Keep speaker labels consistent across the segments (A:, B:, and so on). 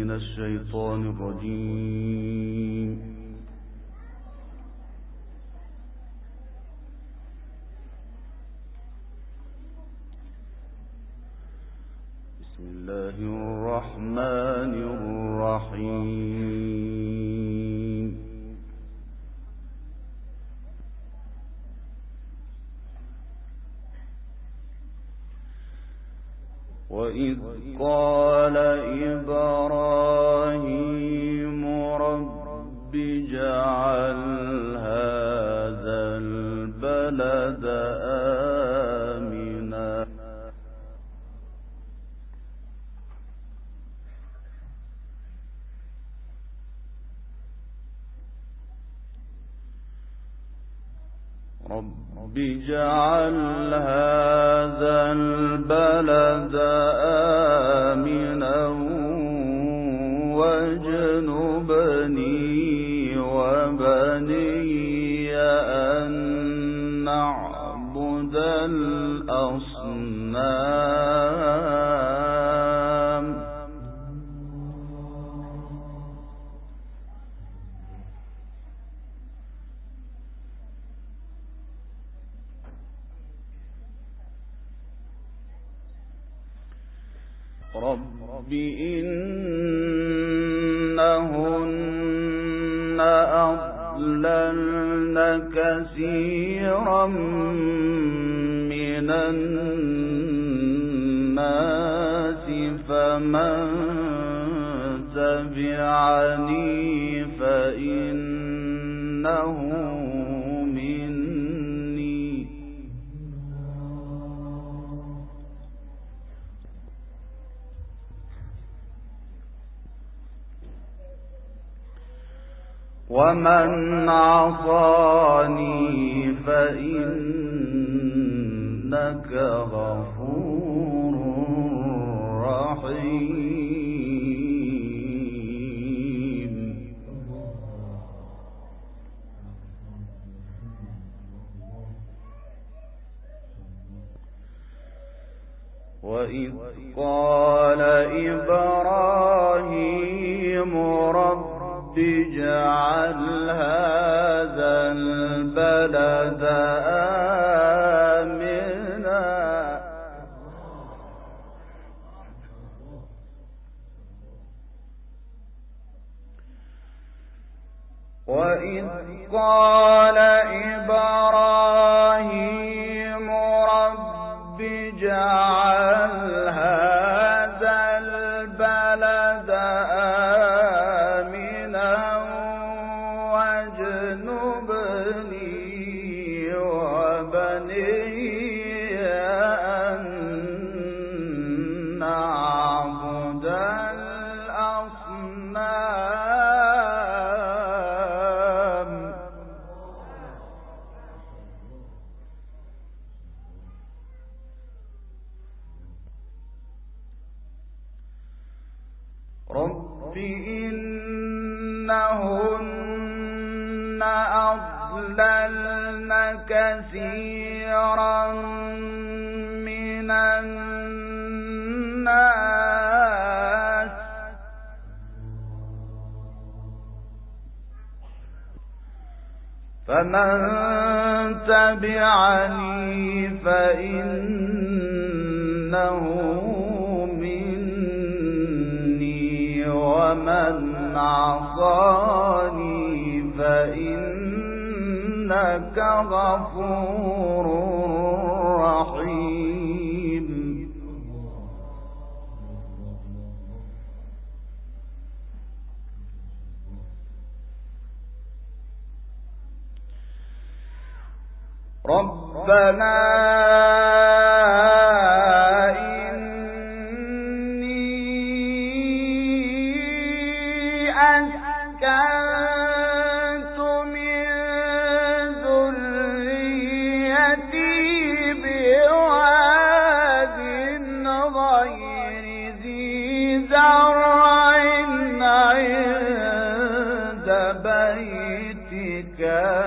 A: من الشيطان الرجيم. بسم الله الرحمن الرحيم. وإذ قال إبراهيم رب اجعل هذا البلد آمنا رب اجعل هذا البلد آمنا واجنبني وبني أن نعبد الأصنام. رب إنهن أضللن كثيرا من الناس فمن تبعني فإنه ومن عصاني فإنك غفور رحيم. وإذ قال إبراهيم رب اجعل هذا البلد آمنا وإذ قال إبراهيم رب اجعل هذا البلد رب إنهن أضللن كثيرا من الناس فمن تبعني فإنه ومن عصاني فإنك غفور رحيم. ربنا أسكنت من ذريتي بواد غير ذي زرع عند بيتك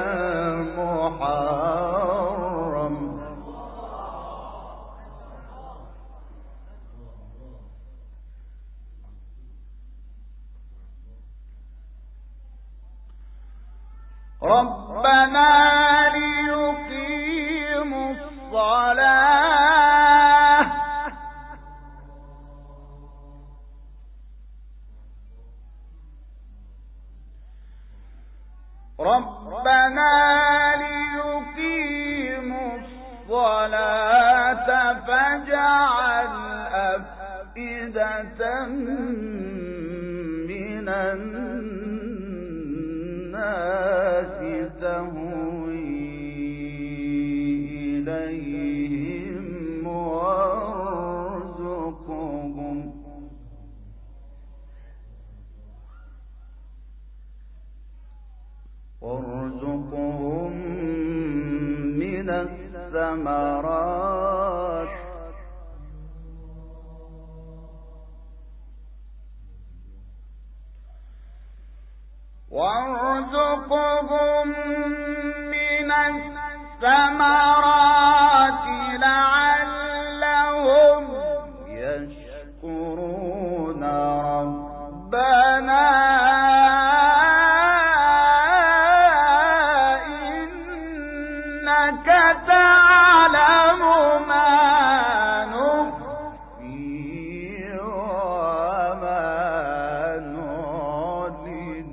A: المحرم ربنا ليقيموا الصلاة فاجعل أفئدة من الناس تهوي إليهم وارزقهم من الثمرات لعلهم يشكرون ربنا إنك تعلم ما نخفي وما نعلن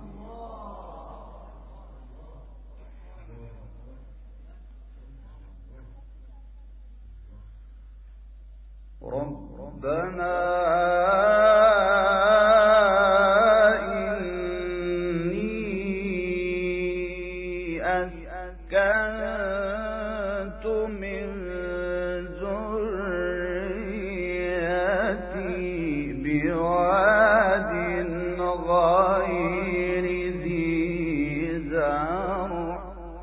A: ربنا إني أسكنت من ذريتي بواد غير ذي زرع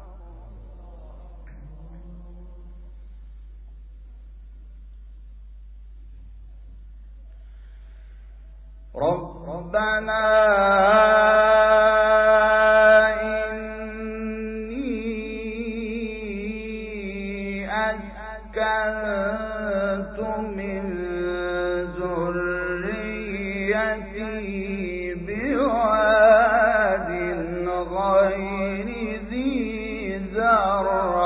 A: ربنا إني أسكنت من ذريتي بواد غير ذي زرع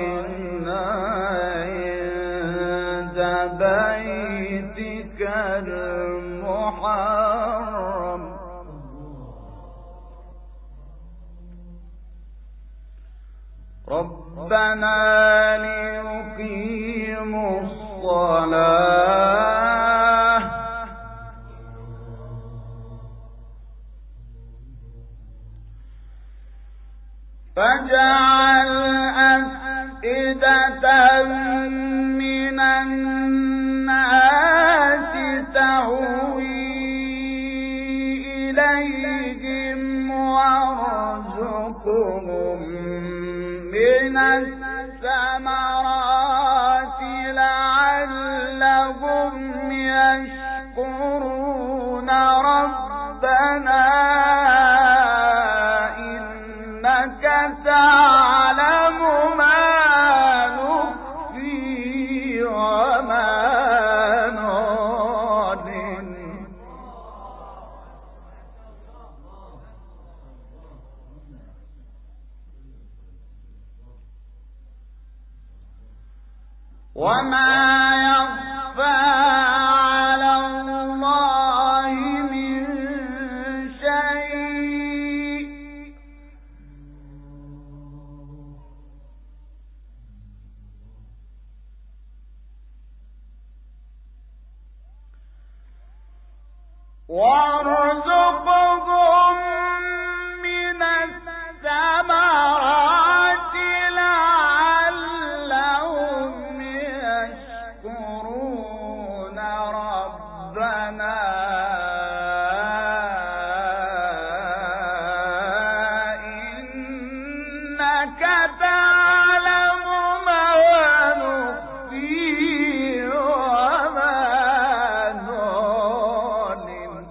A: عند بيتك المحرم ربنا ليقيموا الصلاة فاجعل أفئدة من الناس تهوي إليهم وارزقهم من الثمرات لعلهم يشكرون ربنا إنك تعلم ما نخفي وما نعلن وما يخفى على الله من شيء وارزقهم من الثمرات لعلهم يشكرون ربنا إنك تعلم ما نخفي وما نعلن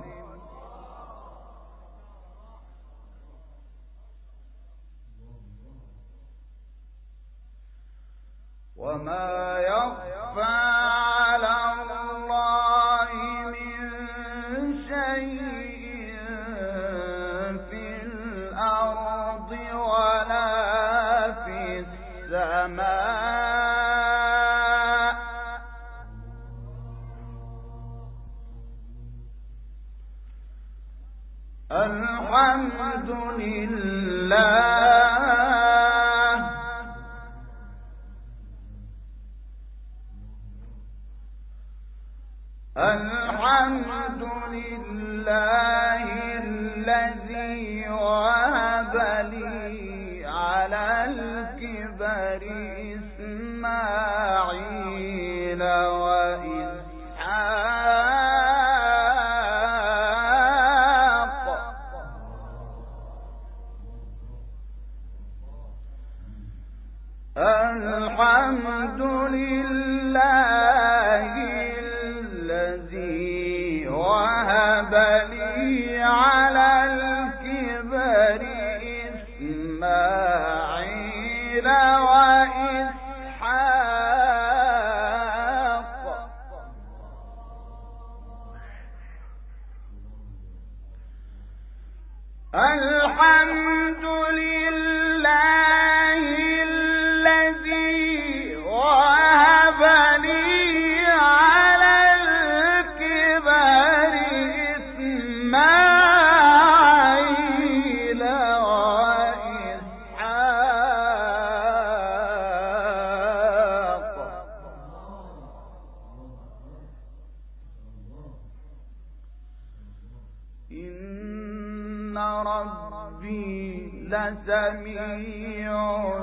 A: وما يخفى على الله من الحمد لله الحمد لله الذي وهب لي على الكبر إسماعيل وإسحاق الحمد لله الذي وهب لي على الكبر إسماعيل وإسحاق الحمد لله الذي وهب لي على الكبر إسماعيل وإسحاق إن ربي لسميع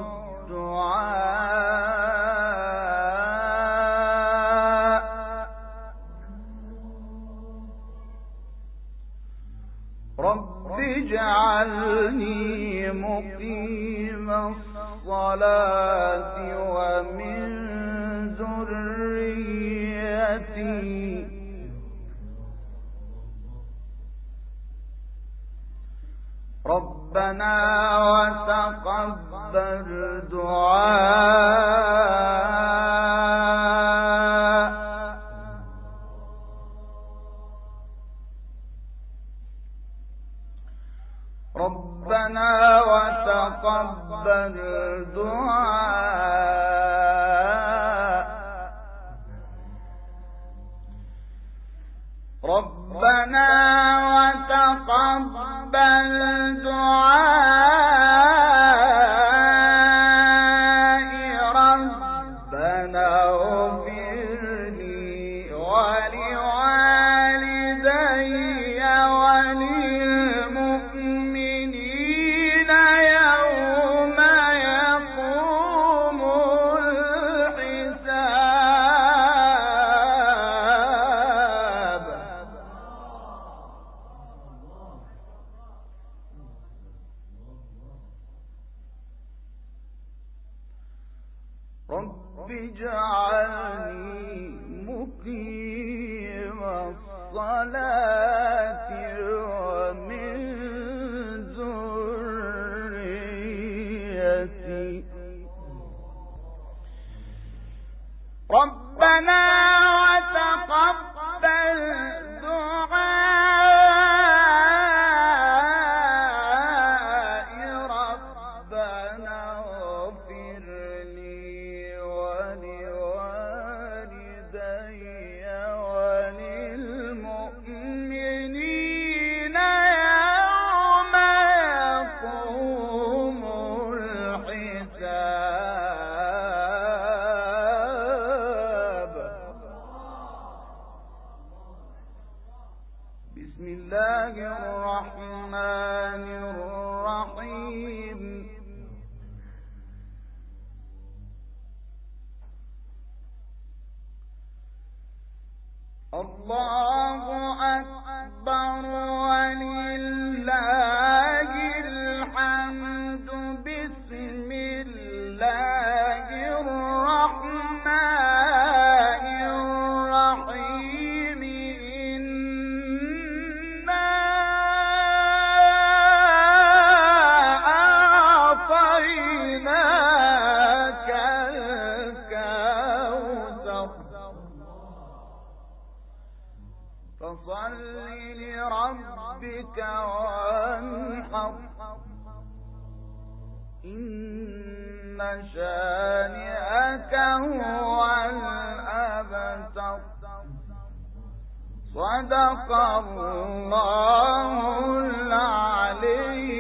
A: الدعاء رب اجعلني مقيم الصلاة ومن ذريتي ربنا وتقبل دعاء ربنا وتقبل دعاء ربنا وتقبل دعائي ربنا اغفر لي ولوالدي وللمؤمنين يوم يقوم الحساب رب اجعلني مقيم الصلاة ومن ذريتي ربنا وتقبل دعائي ربنا اغفر لي ولوالدي وللمؤمنين يوم يقوم الحساب بسم الله الرحمن الرحيم الله أكبر ولله الحمد بسم الله الرحمن الرحيم إنا أعطيناك الكوثر فصل لربك وانحر إن شانئك هو الأبتر صدق الله العلي